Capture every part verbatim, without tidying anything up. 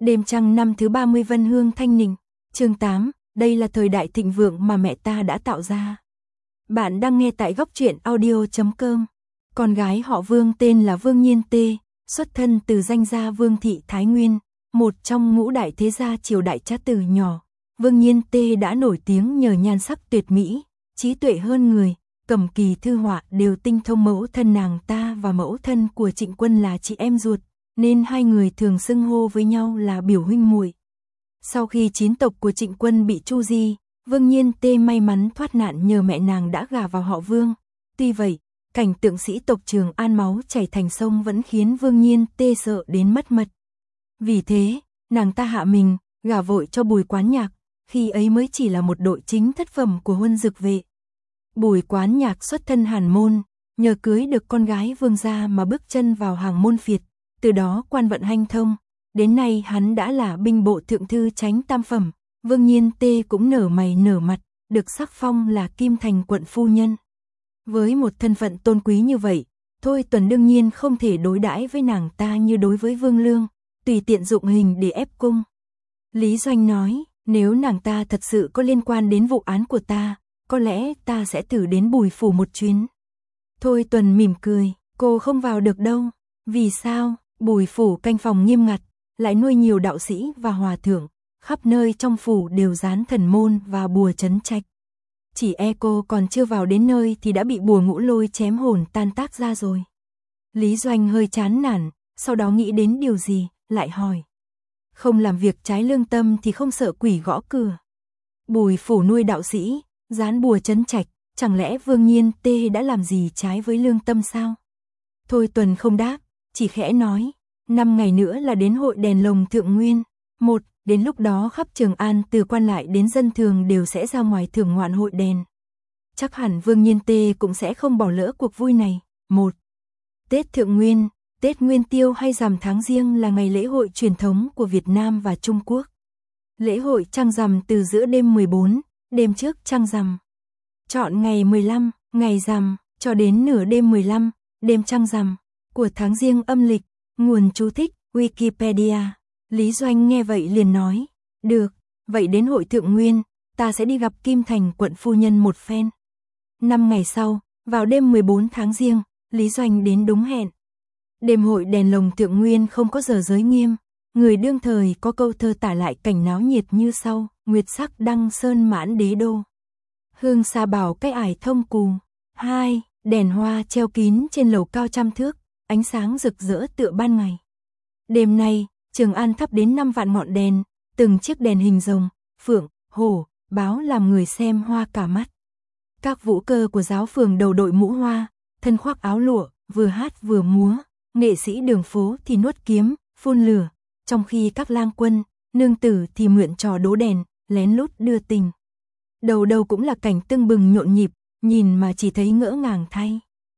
Đêm trăng năm thứ ba mươi Vân Hương Thanh Ninh. Chương tám, đây là thời đại thịnh vượng mà mẹ ta đã tạo ra. Bạn đang nghe tại góc truyện audio chấm com. Con gái họ Vương tên là Vương Nhiên Tê, xuất thân từ danh gia Vương thị Thái Nguyên, một trong ngũ đại thế gia triều đại Trát từ nhỏ. Vương Nhiên Tê đã nổi tiếng nhờ nhan sắc tuyệt mỹ, trí tuệ hơn người, cầm kỳ thư họa đều tinh thông. Mẫu thân nàng ta và mẫu thân của Trịnh Quân là chị em ruột, nên hai người thường xưng hô với nhau là biểu huynh muội. Sau khi chín tộc của Trịnh Quân bị tru di, Vương Nhiên Tê may mắn thoát nạn nhờ mẹ nàng đã gả vào họ Vương. Tuy vậy, cảnh tượng sĩ tộc Trường An máu chảy thành sông vẫn khiến Vương Nhiên Tê sợ đến mất mật. Vì thế, nàng ta hạ mình, gả vội cho Bùi Quán Nhạc, khi ấy mới chỉ là một đội chính thất phẩm của Huân Dực vệ. Bùi Quán Nhạc xuất thân Hàn môn, nhờ cưới được con gái Vương gia mà bước chân vào hàng môn phiệt, từ đó quan vận hanh thông. Đến nay hắn đã là binh bộ thượng thư chánh tam phẩm. Vương Nhiên Tê cũng nở mày nở mặt, được sắc phong là Kim Thành quận phu nhân. Với một thân phận tôn quý như vậy, Thôi Tuần đương nhiên không thể đối đãi với nàng ta như đối với Vương Lương, tùy tiện dụng hình để ép cung. Lý Doanh nói, nếu nàng ta thật sự có liên quan đến vụ án của ta, có lẽ ta sẽ thử đến Bùi phủ một chuyến. Thôi Tuần mỉm cười, cô không vào được đâu. Vì sao? Bùi phủ canh phòng nghiêm ngặt, lại nuôi nhiều đạo sĩ và hòa thượng, khắp nơi trong phủ đều dán thần môn và bùa trấn trạch. Chỉ e cô còn chưa vào đến nơi thì đã bị bùa ngũ lôi chém hồn tan tác ra rồi. Lý Doanh hơi chán nản, sau đó nghĩ đến điều gì, lại hỏi. Không làm việc trái lương tâm thì không sợ quỷ gõ cửa. Bùi phủ nuôi đạo sĩ, dán bùa trấn trạch, chẳng lẽ Vương Nhiên Tê đã làm gì trái với lương tâm sao? Thôi Tuần không đáp, chỉ khẽ nói, năm ngày nữa là đến hội đèn lồng thượng nguyên. Một, đến lúc đó khắp Trường An từ quan lại đến dân thường đều sẽ ra ngoài thưởng ngoạn hội đèn. Chắc hẳn Vương Nhiên Tê cũng sẽ không bỏ lỡ cuộc vui này. Một, Tết Thượng Nguyên, Tết Nguyên Tiêu hay rằm tháng Giêng là ngày lễ hội truyền thống của Việt Nam và Trung Quốc. Lễ hội trăng rằm từ giữa đêm mười bốn, đêm trước trăng rằm. Chọn ngày mười lăm, ngày rằm, cho đến nửa đêm mười lăm, đêm trăng rằm, của tháng Giêng âm lịch. Nguồn chú thích, Wikipedia. Lý Doanh nghe vậy liền nói, được, vậy đến hội Thượng Nguyên, ta sẽ đi gặp Kim Thành quận phu nhân một phen. Năm ngày sau, vào đêm mười bốn tháng Giêng, Lý Doanh đến đúng hẹn. Đêm hội đèn lồng Thượng Nguyên không có giờ giới nghiêm, người đương thời có câu thơ tả lại cảnh náo nhiệt như sau, nguyệt sắc đăng sơn mãn đế đô. Hương xa bảo cái ải thông cù. Hai, đèn hoa treo kín trên lầu cao trăm thước, ánh sáng rực rỡ tựa ban ngày. Đêm nay, Trường An thắp đến năm vạn ngọn đèn, từng chiếc đèn hình rồng, phượng, hổ, báo làm người xem hoa cả mắt. Các vũ cơ của giáo phường đầu đội mũ hoa, thân khoác áo lụa, vừa hát vừa múa, nghệ sĩ đường phố thì nuốt kiếm, phun lửa, trong khi các lang quân, nương tử thì mượn trò đố đèn, lén lút đưa tình. Đầu đầu cũng là cảnh tưng bừng nhộn nhịp, nhìn mà chỉ thấy ngỡ ngàng thay.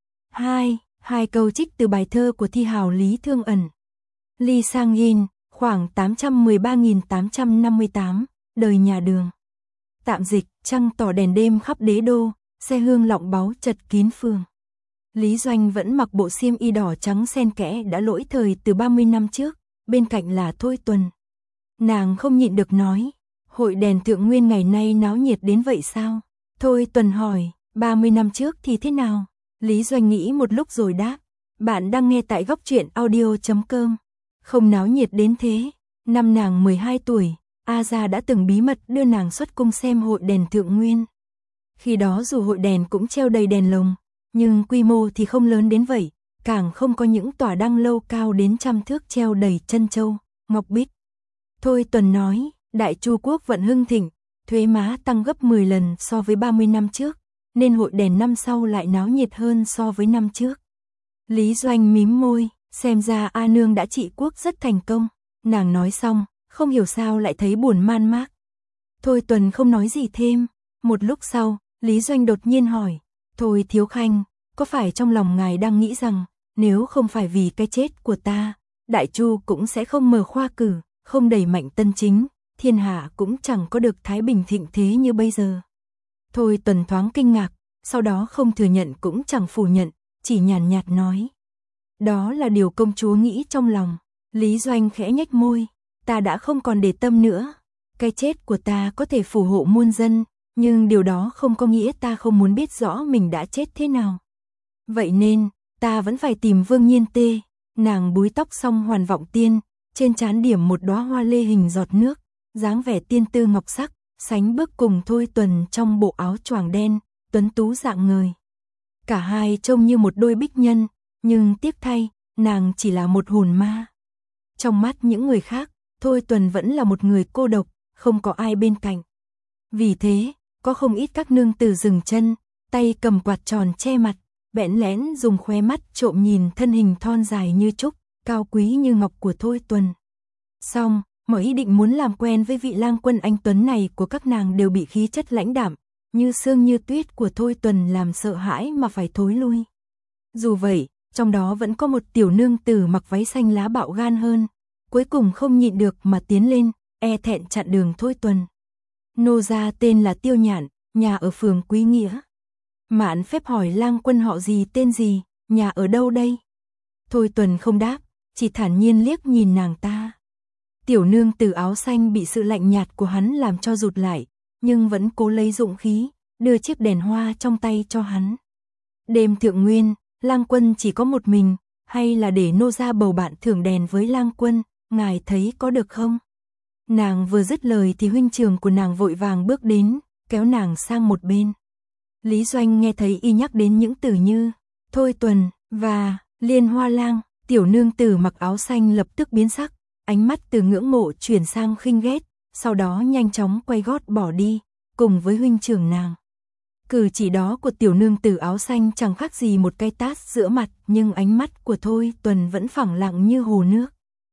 Hai, hai câu trích từ bài thơ của thi hào Lý Thương Ẩn. Ly Sang Yin, khoảng tám trăm mười ba nghìn tám trăm năm mươi tám, đời nhà Đường. Tạm dịch, trăng tỏ đèn đêm khắp đế đô, xe hương lọng báu chật kín phường. Lý Doanh vẫn mặc bộ xiêm y đỏ trắng xen kẽ đã lỗi thời từ ba mươi năm trước, bên cạnh là Thôi Tuần. Nàng không nhịn được nói, hội đèn Thượng Nguyên ngày nay náo nhiệt đến vậy sao? Thôi Tuần hỏi, ba mươi năm trước thì thế nào? Lý Doanh nghĩ một lúc rồi đáp, bạn đang nghe tại góc truyện audio chấm com. Không náo nhiệt đến thế. Năm nàng mười hai tuổi, A Gia đã từng bí mật đưa nàng xuất cung xem hội đèn Thượng Nguyên. Khi đó dù hội đèn cũng treo đầy đèn lồng, nhưng quy mô thì không lớn đến vậy, càng không có những tòa đăng lâu cao đến trăm thước treo đầy trân châu, ngọc bích. Thôi Tuần nói, Đại Chu quốc vận hưng thịnh, thuế má tăng gấp mười lần so với ba mươi năm trước, nên hội đèn năm sau lại náo nhiệt hơn so với năm trước. Lý Doanh mím môi, xem ra A Nương đã trị quốc rất thành công. Nàng nói xong, không hiểu sao lại thấy buồn man mác. Thôi Tuần không nói gì thêm. Một lúc sau, Lý Doanh đột nhiên hỏi, thôi Thiếu Khanh, có phải trong lòng ngài đang nghĩ rằng, nếu không phải vì cái chết của ta, Đại Chu cũng sẽ không mở khoa cử, không đẩy mạnh tân chính, thiên hạ cũng chẳng có được thái bình thịnh thế như bây giờ. Thôi Tuần thoáng kinh ngạc, sau đó không thừa nhận cũng chẳng phủ nhận, chỉ nhàn nhạt nói. Đó là điều công chúa nghĩ trong lòng. Lý Doanh khẽ nhếch môi, ta đã không còn để tâm nữa. Cái chết của ta có thể phù hộ muôn dân, nhưng điều đó không có nghĩa ta không muốn biết rõ mình đã chết thế nào. Vậy nên, ta vẫn phải tìm Vương Nhiên Tê. Nàng búi tóc xong hoàn vọng tiên, trên trán điểm một đóa hoa lê hình giọt nước, dáng vẻ tiên tư ngọc sắc, sánh bước cùng Thôi Tuần trong bộ áo choàng đen, tuấn tú rạng ngời. Cả hai trông như một đôi bích nhân, nhưng tiếc thay, nàng chỉ là một hồn ma. Trong mắt những người khác, Thôi Tuần vẫn là một người cô độc, không có ai bên cạnh. Vì thế, có không ít các nương tử dừng chân, tay cầm quạt tròn che mặt, bẽn lẽn dùng khóe mắt trộm nhìn thân hình thon dài như trúc, cao quý như ngọc của Thôi Tuần. Xong, mọi ý định muốn làm quen với vị lang quân anh tuấn này của các nàng đều bị khí chất lãnh đạm, như sương như tuyết của Thôi Tuần làm sợ hãi mà phải thối lui. Dù vậy, trong đó vẫn có một tiểu nương tử mặc váy xanh lá bạo gan hơn, cuối cùng không nhịn được mà tiến lên, e thẹn chặn đường Thôi Tuần. Nô gia tên là Tiêu Nhạn, nhà ở phường Quý Nghĩa. Mạn phép hỏi lang quân họ gì tên gì, nhà ở đâu đây? Thôi Tuần không đáp, chỉ thản nhiên liếc nhìn nàng ta. Tiểu nương tử áo xanh bị sự lạnh nhạt của hắn làm cho rụt lại, nhưng vẫn cố lấy dũng khí, đưa chiếc đèn hoa trong tay cho hắn. Đêm thượng nguyên, lang quân chỉ có một mình, hay là để nô gia bầu bạn thưởng đèn với lang quân, ngài thấy có được không? Nàng vừa dứt lời thì huynh trưởng của nàng vội vàng bước đến, kéo nàng sang một bên. Lý Doanh nghe thấy y nhắc đến những từ như Thôi Tuần và Liên Hoa Lang, tiểu nương tử mặc áo xanh lập tức biến sắc, ánh mắt từ ngưỡng mộ chuyển sang khinh ghét, sau đó nhanh chóng quay gót bỏ đi, cùng với huynh trưởng nàng. Cử chỉ đó của tiểu nương tử áo xanh chẳng khác gì một cái tát giữa mặt, nhưng ánh mắt của Thôi Tuần vẫn phẳng lặng như hồ nước.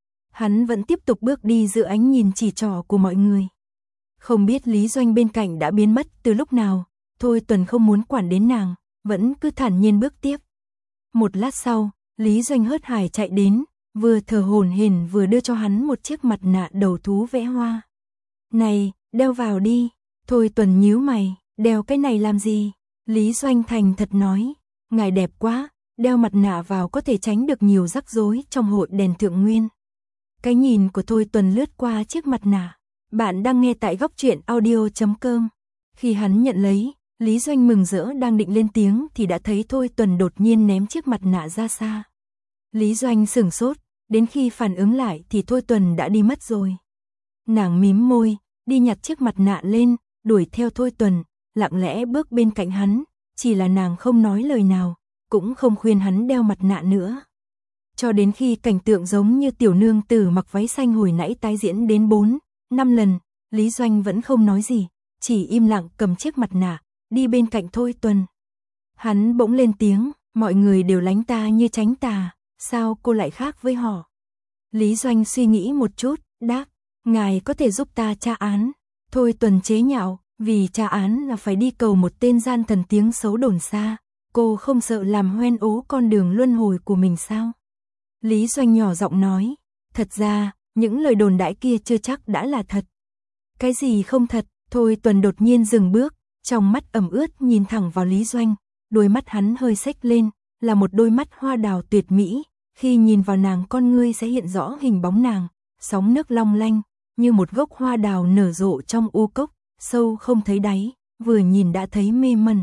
Hắn vẫn tiếp tục bước đi giữa ánh nhìn chỉ trỏ của mọi người. Không biết Lý Doanh bên cạnh đã biến mất từ lúc nào, Thôi Tuần không muốn quản đến nàng, vẫn cứ thản nhiên bước tiếp. Một lát sau, Lý Doanh hớt hải chạy đến, vừa thở hổn hển vừa đưa cho hắn một chiếc mặt nạ đầu thú vẽ hoa. Này, đeo vào đi. Thôi Tuần nhíu mày, đeo cái này làm gì? Lý Doanh thành thật nói, ngài đẹp quá, đeo mặt nạ vào có thể tránh được nhiều rắc rối trong hội đèn thượng nguyên. Cái nhìn của Thôi Tuần lướt qua chiếc mặt nạ. Bạn đang nghe tại góc truyện audio chấm com. Khi hắn nhận lấy, Lý Doanh mừng rỡ đang định lên tiếng thì đã thấy Thôi Tuần đột nhiên ném chiếc mặt nạ ra xa. Lý Doanh sửng sốt, đến khi phản ứng lại thì Thôi Tuần đã đi mất rồi. Nàng mím môi, đi nhặt chiếc mặt nạ lên, đuổi theo Thôi Tuần, lặng lẽ bước bên cạnh hắn, chỉ là nàng không nói lời nào, cũng không khuyên hắn đeo mặt nạ nữa. Cho đến khi cảnh tượng giống như tiểu nương tử mặc váy xanh hồi nãy tái diễn đến bốn, năm lần, Lý Doanh vẫn không nói gì, chỉ im lặng cầm chiếc mặt nạ, đi bên cạnh Thôi Tuần. Hắn bỗng lên tiếng, mọi người đều lánh ta như tránh tà, sao cô lại khác với họ? Lý Doanh suy nghĩ một chút, đáp, ngài có thể giúp ta tra án. Thôi Tuần chế nhạo, vì tra án là phải đi cầu một tên gian thần tiếng xấu đồn xa, cô không sợ làm hoen ố con đường luân hồi của mình sao? Lý Doanh nhỏ giọng nói, thật ra, những lời đồn đãi kia chưa chắc đã là thật. Cái gì không thật? Thôi Tuần đột nhiên dừng bước, trong mắt ẩm ướt nhìn thẳng vào Lý Doanh, đôi mắt hắn hơi xếch lên, là một đôi mắt hoa đào tuyệt mỹ, khi nhìn vào nàng con ngươi sẽ hiện rõ hình bóng nàng, sóng nước long lanh, như một gốc hoa đào nở rộ trong u cốc, sâu không thấy đáy, vừa nhìn đã thấy mê mẩn.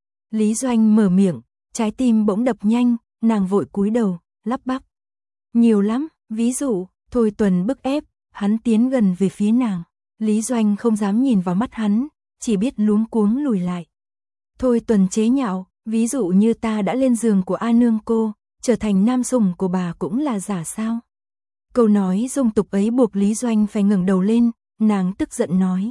Lý Doanh mở miệng, trái tim bỗng đập nhanh, nàng vội cúi đầu, lắp bắp. Nhiều lắm, ví dụ, Thôi Tuần bức ép, hắn tiến gần về phía nàng. Lý Doanh không dám nhìn vào mắt hắn, chỉ biết luống cuống lùi lại. Thôi Tuần chế nhạo, ví dụ như ta đã lên giường của A Nương cô, trở thành nam sủng của bà cũng là giả sao? Câu nói dung tục ấy buộc Lý Doanh phải ngẩng đầu lên, nàng tức giận nói.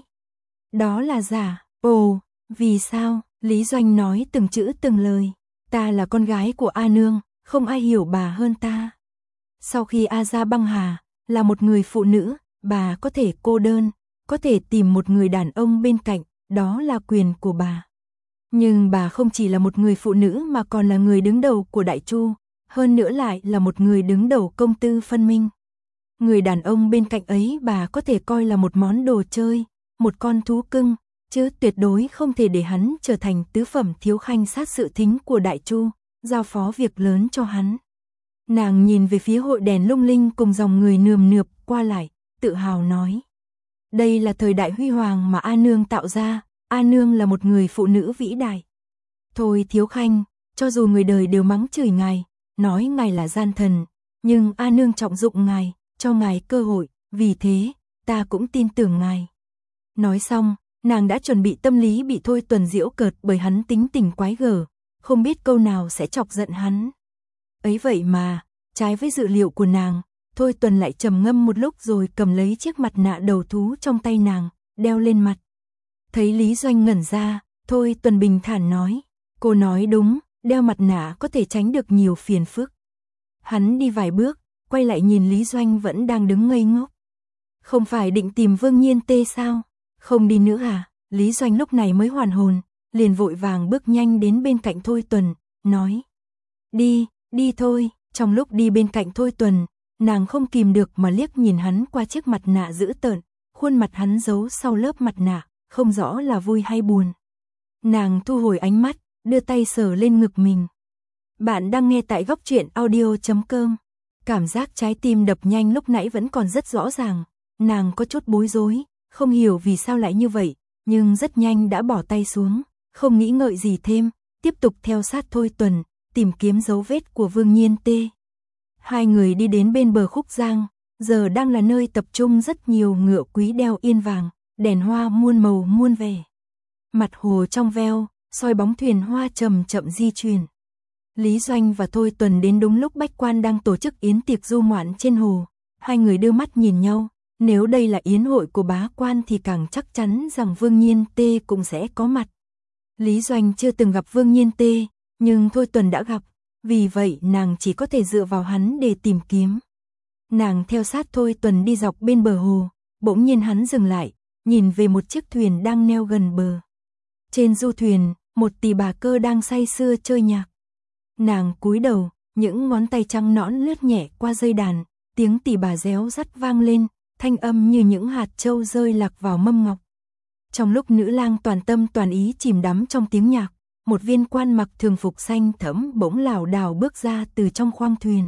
Đó là giả, ồ, vì sao? Lý Doanh nói từng chữ từng lời. Ta là con gái của A Nương, không ai hiểu bà hơn ta. Sau khi A Gia băng hà, là một người phụ nữ, bà có thể cô đơn, có thể tìm một người đàn ông bên cạnh, đó là quyền của bà. Nhưng bà không chỉ là một người phụ nữ mà còn là người đứng đầu của Đại Chu, hơn nữa lại là một người đứng đầu công tư phân minh. Người đàn ông bên cạnh ấy bà có thể coi là một món đồ chơi, một con thú cưng, chứ tuyệt đối không thể để hắn trở thành tứ phẩm thiếu khanh sát sự thính của Đại Chu, giao phó việc lớn cho hắn. Nàng nhìn về phía hội đèn lung linh cùng dòng người nườm nượp qua lại, tự hào nói. Đây là thời đại huy hoàng mà A Nương tạo ra, A Nương là một người phụ nữ vĩ đại. Thôi Thiếu Khanh, cho dù người đời đều mắng chửi ngài, nói ngài là gian thần, nhưng A Nương trọng dụng ngài, cho ngài cơ hội, vì thế, ta cũng tin tưởng ngài. Nói xong, nàng đã chuẩn bị tâm lý bị Thôi Tuần giễu cợt bởi hắn tính tình quái gở, không biết câu nào sẽ chọc giận hắn. Ấy vậy mà, trái với dự liệu của nàng, Thôi Tuần lại trầm ngâm một lúc rồi cầm lấy chiếc mặt nạ đầu thú trong tay nàng, đeo lên mặt. Thấy Lý Doanh ngẩn ra, Thôi Tuần bình thản nói, cô nói đúng, đeo mặt nạ có thể tránh được nhiều phiền phức. Hắn đi vài bước, quay lại nhìn Lý Doanh vẫn đang đứng ngây ngốc. Không phải định tìm Vương Nhiên Tê sao? Không đi nữa à? Lý Doanh lúc này mới hoàn hồn, liền vội vàng bước nhanh đến bên cạnh Thôi Tuần, nói. Đi, đi thôi. Trong lúc đi bên cạnh Thôi Tuần, nàng không kìm được mà liếc nhìn hắn qua chiếc mặt nạ dữ tợn, khuôn mặt hắn giấu sau lớp mặt nạ, không rõ là vui hay buồn. Nàng thu hồi ánh mắt, đưa tay sờ lên ngực mình. Bạn đang nghe tại góc truyện audio chấm com. Cảm giác trái tim đập nhanh lúc nãy vẫn còn rất rõ ràng, nàng có chút bối rối, không hiểu vì sao lại như vậy, nhưng rất nhanh đã bỏ tay xuống, không nghĩ ngợi gì thêm, tiếp tục theo sát Thôi Tuần, tìm kiếm dấu vết của Vương Nhiên Tê. Hai người đi đến bên bờ khúc giang, giờ đang là nơi tập trung rất nhiều ngựa quý đeo yên vàng, đèn hoa muôn màu muôn vẻ. Mặt hồ trong veo, soi bóng thuyền hoa chậm chậm di chuyển. Lý Doanh và Thôi Tuần đến đúng lúc bách quan đang tổ chức yến tiệc du ngoạn trên hồ. Hai người đưa mắt nhìn nhau, nếu đây là yến hội của bá quan thì càng chắc chắn rằng Vương Nhiên Tê cũng sẽ có mặt. Lý Doanh chưa từng gặp Vương Nhiên Tê, nhưng Thôi Tuần đã gặp, vì vậy nàng chỉ có thể dựa vào hắn để tìm kiếm. Nàng theo sát Thôi Tuần đi dọc bên bờ hồ, bỗng nhiên hắn dừng lại, nhìn về một chiếc thuyền đang neo gần bờ. Trên du thuyền, một tỳ bà cơ đang say sưa chơi nhạc. Nàng cúi đầu, những ngón tay trắng nõn lướt nhẹ qua dây đàn, tiếng tỳ bà réo rắt vang lên, thanh âm như những hạt châu rơi lạc vào mâm ngọc. Trong lúc nữ lang toàn tâm toàn ý chìm đắm trong tiếng nhạc, một viên quan mặc thường phục xanh thẫm bỗng lảo đảo bước ra từ trong khoang thuyền.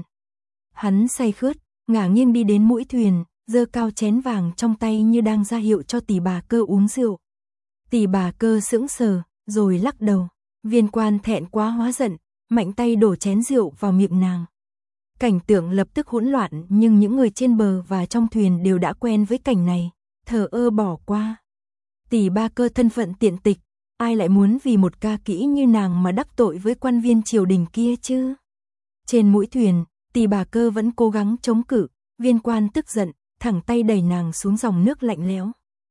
Hắn say khướt, ngả nghiêng đi đến mũi thuyền, giơ cao chén vàng trong tay như đang ra hiệu cho tỳ bà cơ uống rượu. Tỳ bà cơ sững sờ, rồi lắc đầu. Viên quan thẹn quá hóa giận, mạnh tay đổ chén rượu vào miệng nàng. Cảnh tượng lập tức hỗn loạn, nhưng những người trên bờ và trong thuyền đều đã quen với cảnh này, thờ ơ bỏ qua. Tỳ bà cơ thân phận tiện tịch, ai lại muốn vì một ca kỹ như nàng mà đắc tội với quan viên triều đình kia chứ? Trên mũi thuyền, tỳ bà cơ vẫn cố gắng chống cự, viên quan tức giận, thẳng tay đẩy nàng xuống dòng nước lạnh lẽo.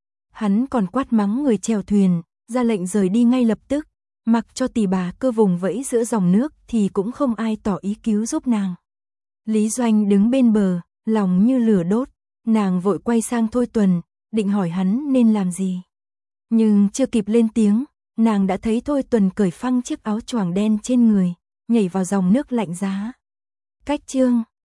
Hắn còn quát mắng người chèo thuyền, ra lệnh rời đi ngay lập tức, mặc cho tỳ bà cơ vùng vẫy giữa dòng nước thì cũng không ai tỏ ý cứu giúp nàng. Lý Doanh đứng bên bờ, lòng như lửa đốt, nàng vội quay sang Thôi Tuần, định hỏi hắn nên làm gì. Nhưng chưa kịp lên tiếng, nàng đã thấy Thôi Tuần cởi phăng chiếc áo choàng đen trên người, nhảy vào dòng nước lạnh giá. Cách chương